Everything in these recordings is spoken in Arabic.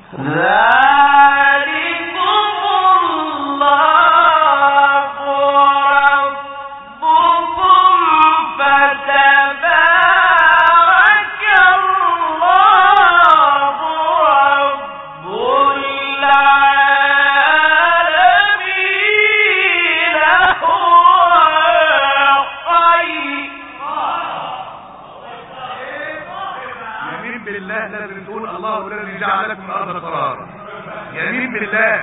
لازم تقول الله الذي جعل لكم الارض قرارا. يمين بالله.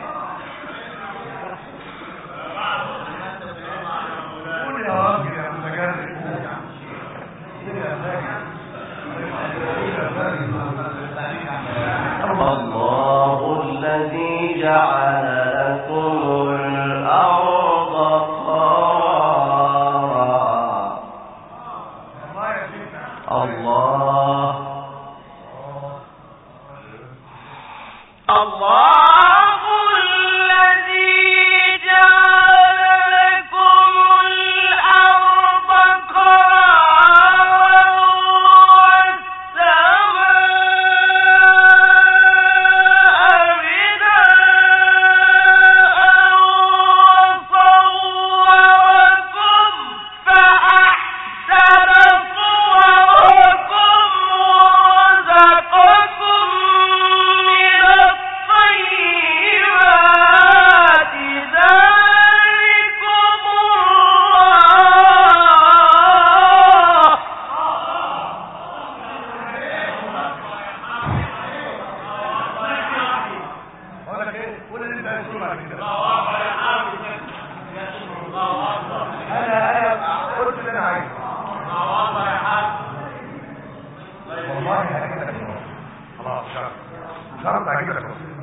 قول يا راجل يا متجرد. الله الذي جعل لكم الارض قرارا. الله شرط هجيب لك